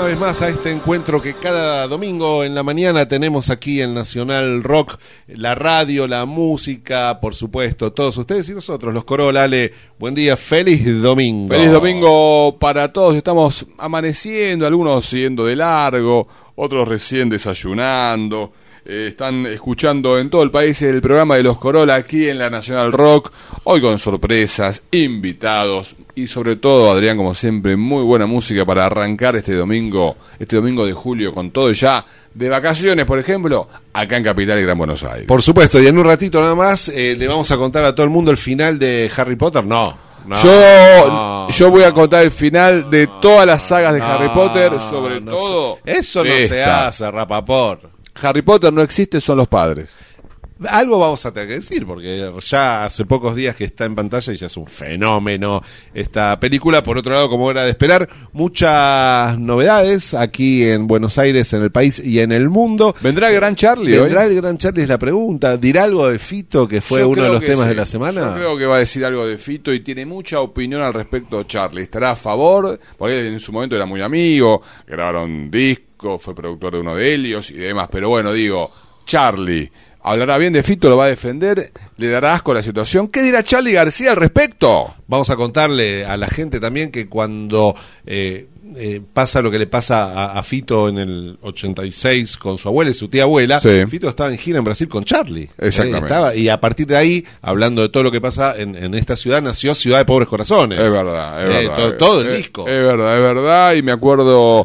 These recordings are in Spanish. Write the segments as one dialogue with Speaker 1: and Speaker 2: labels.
Speaker 1: vez más a este encuentro que cada domingo en la mañana tenemos aquí en Nacional Rock, la radio, la música, por supuesto, todos ustedes y nosotros, los Corolla. Ale, buen día, feliz domingo.
Speaker 2: Feliz domingo para todos, estamos amaneciendo, algunos yendo de largo, otros recién desayunando. Están escuchando en todo el país el programa de los Corolla aquí en la Nacional Rock, hoy con sorpresas, invitados y sobre todo, Adrián, como siempre, muy buena música para arrancar este domingo de julio con todo ya de vacaciones, por ejemplo, acá en Capital y Gran Buenos Aires.
Speaker 1: Por supuesto, y en un ratito nada más le vamos a contar a todo el mundo el final de Harry Potter. No.
Speaker 2: Yo voy a contar el final de todas las sagas de Harry Potter, sobre todo.
Speaker 1: Eso no se hace, Rapaport.
Speaker 2: Harry Potter no existe, son los padres.
Speaker 1: Algo vamos a tener que decir, porque ya hace pocos días que está en pantalla y ya es un fenómeno esta película. Por otro lado, como era de esperar, muchas novedades aquí en Buenos Aires, en el país y en el mundo.
Speaker 2: ¿Vendrá el Gran Charlie hoy?
Speaker 1: ¿Vendrá el Gran Charlie? Es la pregunta. ¿Dirá algo de Fito, que fue uno de los temas de la semana?
Speaker 2: Yo creo que va a decir algo de Fito y tiene mucha opinión al respecto. Charlie estará a favor, porque él en su momento era muy amigo, grabaron disco, fue productor de uno de Helios y demás. Pero bueno, digo, Charlie hablará bien de Fito, lo va a defender, le dará asco a la situación. ¿Qué dirá Charly García al respecto?
Speaker 1: Vamos a contarle a la gente también que cuando pasa lo que le pasa a Fito en el 86 con su abuela y su tía abuela, sí. Fito estaba en gira en Brasil con Charly.
Speaker 2: Exactamente.
Speaker 1: Y a partir de ahí, hablando de todo lo que pasa en esta ciudad, nació Ciudad de Pobres Corazones.
Speaker 2: Es verdad.
Speaker 1: Todo el disco.
Speaker 2: Es verdad. Y me acuerdo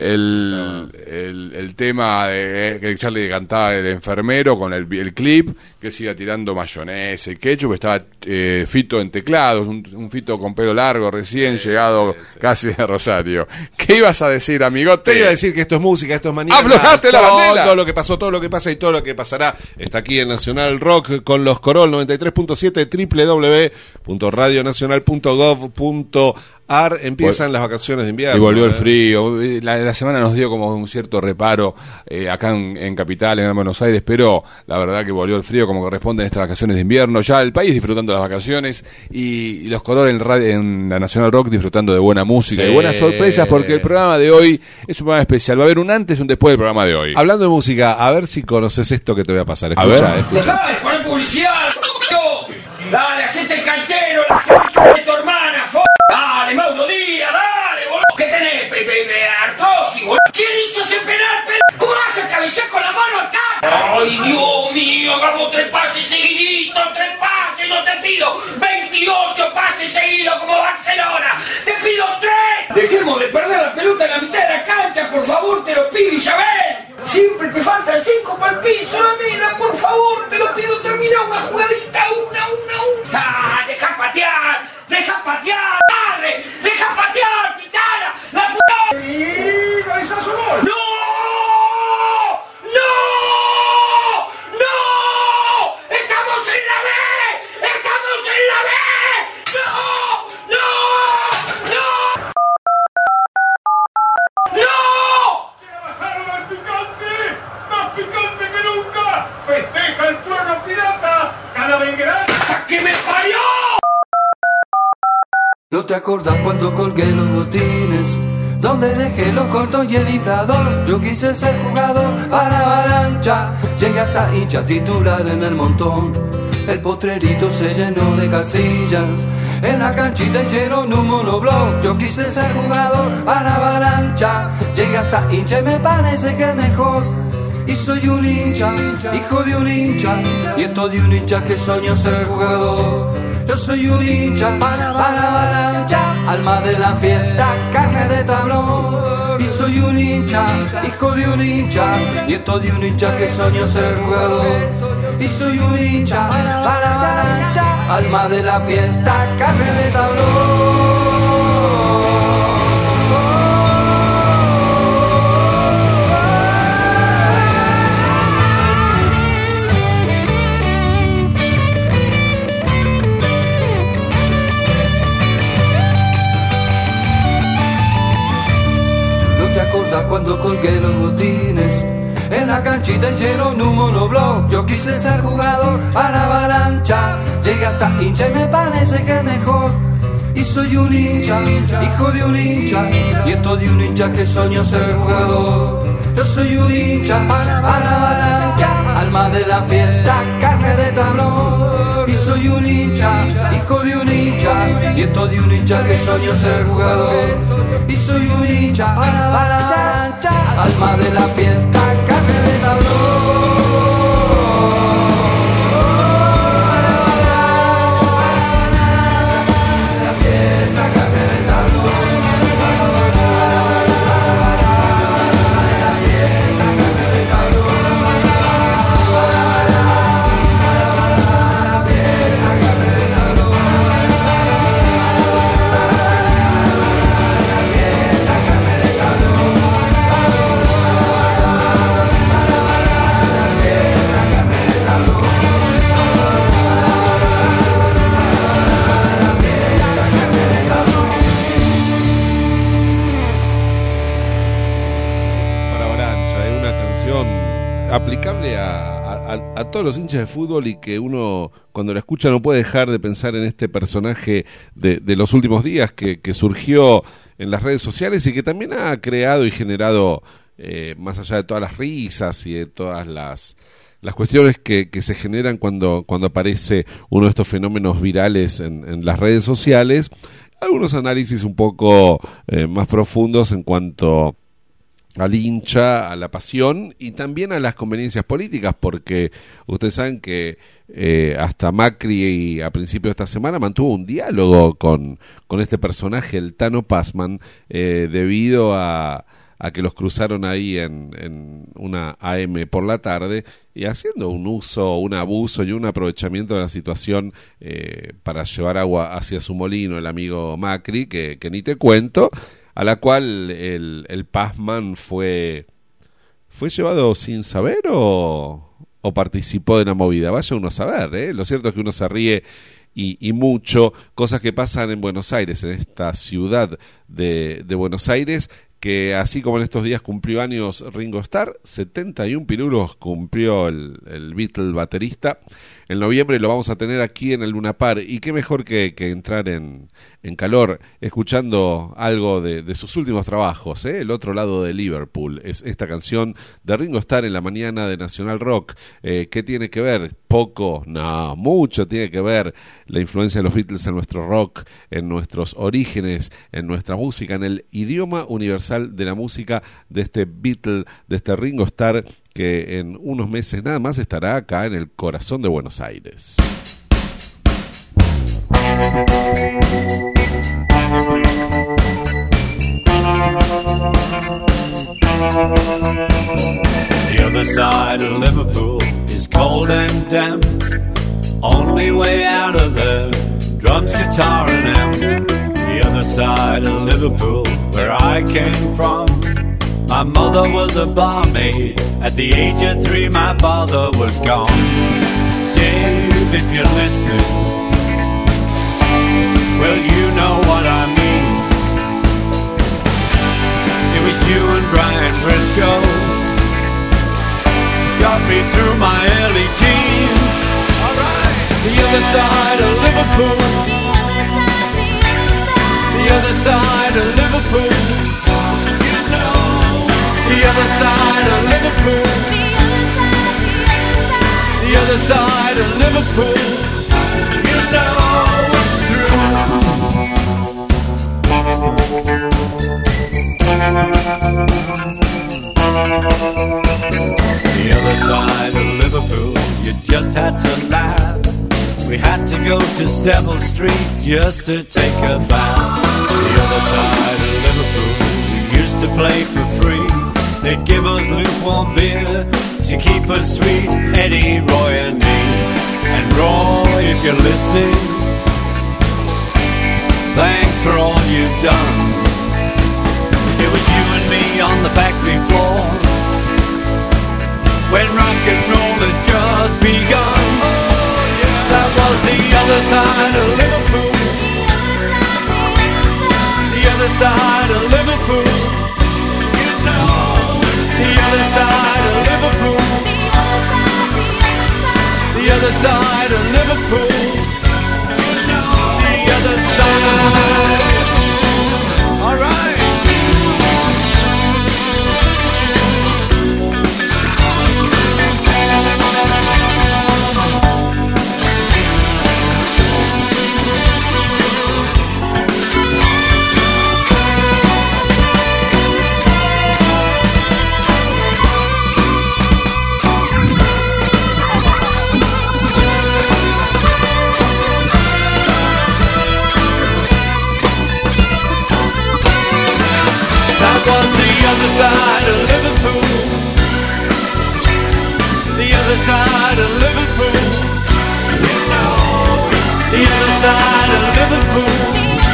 Speaker 2: el tema de que Charly cantaba el enfermero con el clip, que se iba tirando mayonesa y ketchup. Estaba Fito en teclados, un Fito con pelo largo, recién llegado casi de Rosario. ¿Qué ibas a decir, amigote?
Speaker 1: Te iba a decir que esto es música, esto es mañana.
Speaker 2: ¡Aflojaste la bandera!
Speaker 1: Todo lo que pasó, todo lo que pasa y todo lo que pasará está aquí en Nacional Rock con los Corolla 93.7 www.radionacional.gov.ar. Empiezan las vacaciones de invierno.
Speaker 2: Y volvió el frío. La semana nos dio como un cierto reparo acá en Capital, en Buenos Aires, pero la verdad que volvió el frío como corresponde en estas vacaciones de invierno. Ya el país disfrutando de las vacaciones y los Corolla en la Nacional Rock disfrutando de buena música, de buenas sorpresas, porque el programa de hoy es un programa especial. Va a haber un antes y un después del programa de hoy.
Speaker 1: Hablando de música, a ver si conoces esto que te voy a pasar.
Speaker 2: Escucha,
Speaker 1: a ver.
Speaker 3: Dejá de poner publicidad, dale, hacete el canchero, de tu hermana, dale, Mauro Díaz, dale, boludo. ¿Qué tenés? Artrosis, boludo. ¿Quién hizo ese penal, ¿Cómo vas a cabecear con la mano acá? Ay, Dios mío, hagamos 3 pases seguiditos, 3 pases, no te pido 28 pases seguidos como Barcelona, te pido 3. Dejemos de perder la pelota en la mitad de la cancha, por favor, te lo pido, Isabel. Siempre te faltan 5 para el piso, mira, por favor, te lo pido, termina una jugadita, una. Ah, deja patear, dale, deja patear, Pitana, la puta. ¡Y cabezazo gol! ¡No! ¡Estamos en la B! ¡No! ¡Se bajaron al picante! ¡Más picante que nunca! ¡Festeja el trueno pirata! ¡Gana Belgrano! ¡Hasta que me parió!
Speaker 4: ¿No te acordás cuando colgué los botines? Donde dejé los cortos y el inflador. Yo quise ser jugador para Avalancha. Llegué hasta hincha titular en el montón. El potrerito se llenó de casillas. En la canchita hicieron un monobloc. Yo quise ser jugador para Avalancha. Llegué hasta hincha y me parece que mejor. Y soy un hincha, hijo de un hincha. Y esto de un hincha que soñó ser jugador. Yo soy un hincha para Avalancha, alma de la fiesta, carne de tablón. Y soy un hincha, hijo de un hincha. Y esto de un hincha que soñó ser jugador. Y soy un hincha para Avalancha, alma de la fiesta, carne de tablón. Cuando colgué los botines en la canchita hicieron un monobloc. Yo quise ser jugador para Avalancha. Llegué hasta hincha y me parece que mejor. y soy un hincha, hijo de un hincha, nieto de un hincha que soñó ser jugador. Yo soy un hincha para avalancha, alma de la fiesta, carne de tablón. Y soy un hincha, hijo de un hincha, nieto de un hincha que soñó ser jugador. Y soy un hincha para avalancha, alma de la fiesta, carne de tablón.
Speaker 1: Aplicable a todos los hinchas de fútbol y que uno cuando la escucha no puede dejar de pensar en este personaje de los últimos días que surgió en las redes sociales y que también ha creado y generado, más allá de todas las risas y de todas las cuestiones que se generan cuando aparece uno de estos fenómenos virales en las redes sociales, algunos análisis un poco más profundos en cuanto al hincha, a la pasión y también a las conveniencias políticas, porque ustedes saben que hasta Macri a principios de esta semana mantuvo un diálogo con este personaje, el Tano Pazman, debido a que los cruzaron ahí en una AM por la tarde y haciendo un uso, un abuso y un aprovechamiento de la situación para llevar agua hacia su molino, el amigo Macri, que ni te cuento, a la cual el Pazman fue llevado sin saber o participó de la movida. Vaya uno a saber, ¿eh? Lo cierto es que uno se ríe y mucho, cosas que pasan en Buenos Aires, en esta ciudad de Buenos Aires, que así como en estos días cumplió años Ringo Starr, 71 pirulos cumplió el Beatle baterista. En noviembre lo vamos a tener aquí en el Luna Park, y qué mejor que entrar en calor escuchando algo de sus últimos trabajos, El otro lado de Liverpool. Es esta canción de Ringo Starr en la mañana de Nacional Rock. ¿Qué tiene que ver? Poco, no, mucho tiene que ver la influencia de los Beatles en nuestro rock, en nuestros orígenes, en nuestra música, en el idioma universal de la música de este Beatle, de este Ringo Starr, que en unos meses nada más estará acá en el corazón de Buenos Aires.
Speaker 5: The other side of Liverpool is cold and damp. Only way out of there, drums, guitar and amp. The other side of Liverpool, where I came from, my mother was a barmaid. At the age of 3 my father was gone. Dave, if you're listening, well, you know what I mean. It was you and Brian Briscoe got me through my early teens. All right. The other side of Liverpool. The other side of Liverpool. You know. The other side of Liverpool. The other side of Liverpool. You know it's true. The other side of Liverpool, you just had to laugh. We had to go to Steville Street just to take a bath. The other side of Liverpool, we used to play for free. They'd give us lukewarm beer to keep us sweet. Eddie, Roy and me. And Roy, if you're listening, thanks for all you've done. It was you and me on the factory floor when rock and roll had just begun. That was the other side of Liverpool. The other side of Liverpool. You know, the other side of Liverpool. The other side of Liverpool. You know, the other side. side of Liverpool. The other side of Liverpool. You know it's the other side of Liverpool.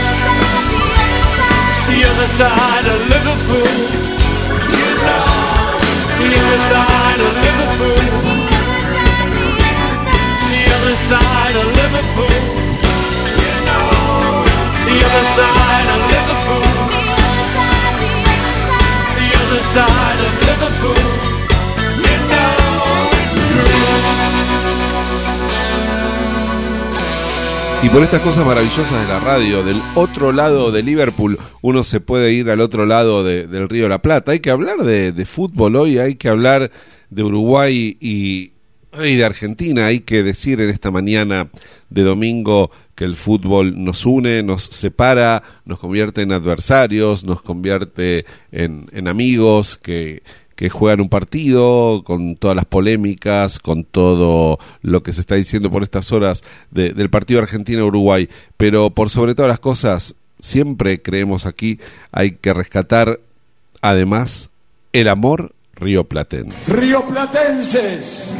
Speaker 5: The other side of Liverpool. You know it's the other side of Liverpool. The other side of Liverpool. You know it's the other side of Liverpool. The other side of Liverpool. You know it's true.
Speaker 1: Y por estas cosas maravillosas de la radio, del otro lado de Liverpool, uno se puede ir al otro lado del Río de la Plata. Hay que hablar de fútbol hoy, hay que hablar de Uruguay y de Argentina. Hay que decir en esta mañana de domingo que el fútbol nos une, nos separa, nos convierte en adversarios, nos convierte en amigos que juegan un partido con todas las polémicas, con todo lo que se está diciendo por estas horas del partido Argentina-Uruguay. Pero por sobre todas las cosas, siempre creemos aquí, hay que rescatar además el amor rioplatense.
Speaker 6: Rioplatenses.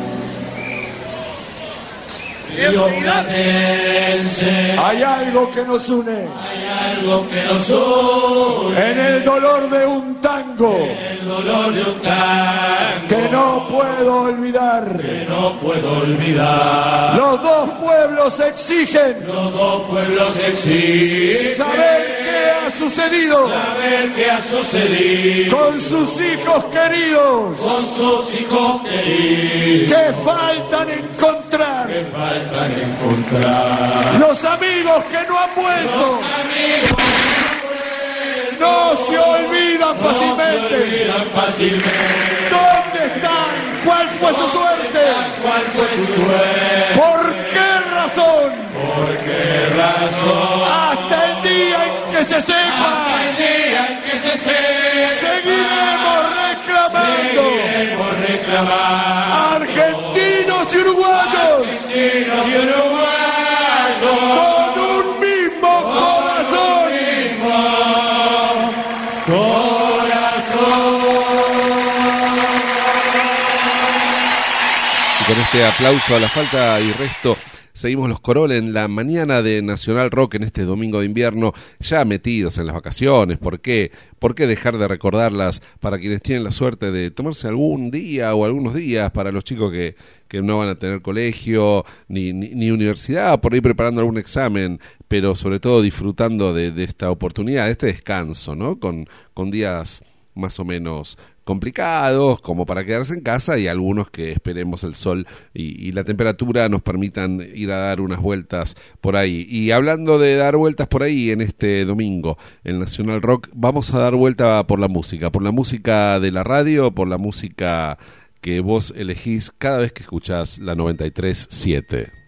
Speaker 6: Rioplatense. Hay algo que nos une. Hay algo que nos une. En el dolor de un tango. En el dolor de un tango. Que no puedo olvidar. Que no puedo olvidar. Los dos pueblos exigen. Los dos pueblos exigen. Saber qué ha sucedido. Saber qué ha sucedido. Con sus hijos queridos. Con sus hijos queridos. Que faltan encontrar. Que faltan encontrar. Los amigos que no han vuelto. Los amigos no se olvidan fácilmente. ¿Dónde están? ¿Cuál fue su suerte? ¿Cuál fue su suerte? ¿Por qué razón? ¿Por qué razón? Hasta el día en que se sepa. Hasta el día en que se sepa. Seguiremos reclamando. Seguiremos reclamando. Argentinos y uruguayos. Argentinos y uruguayos. Con un mismo corazón.
Speaker 1: Y con este aplauso a la falta y resto, seguimos los Corolla en la mañana de Nacional Rock en este domingo de invierno, ya metidos en las vacaciones. ¿Por qué? ¿Por qué dejar de recordarlas para quienes tienen la suerte de tomarse algún día o algunos días, para los chicos que no van a tener colegio ni universidad, por ahí preparando algún examen, pero sobre todo disfrutando de esta oportunidad, de este descanso, ¿no? Con días más o menos complicados como para quedarse en casa, y algunos que esperemos el sol y la temperatura nos permitan ir a dar unas vueltas por ahí. Y hablando de dar vueltas por ahí, en este domingo en Nacional Rock vamos a dar vuelta por la música de la radio, por la música que vos elegís cada vez que escuchás la 93.7.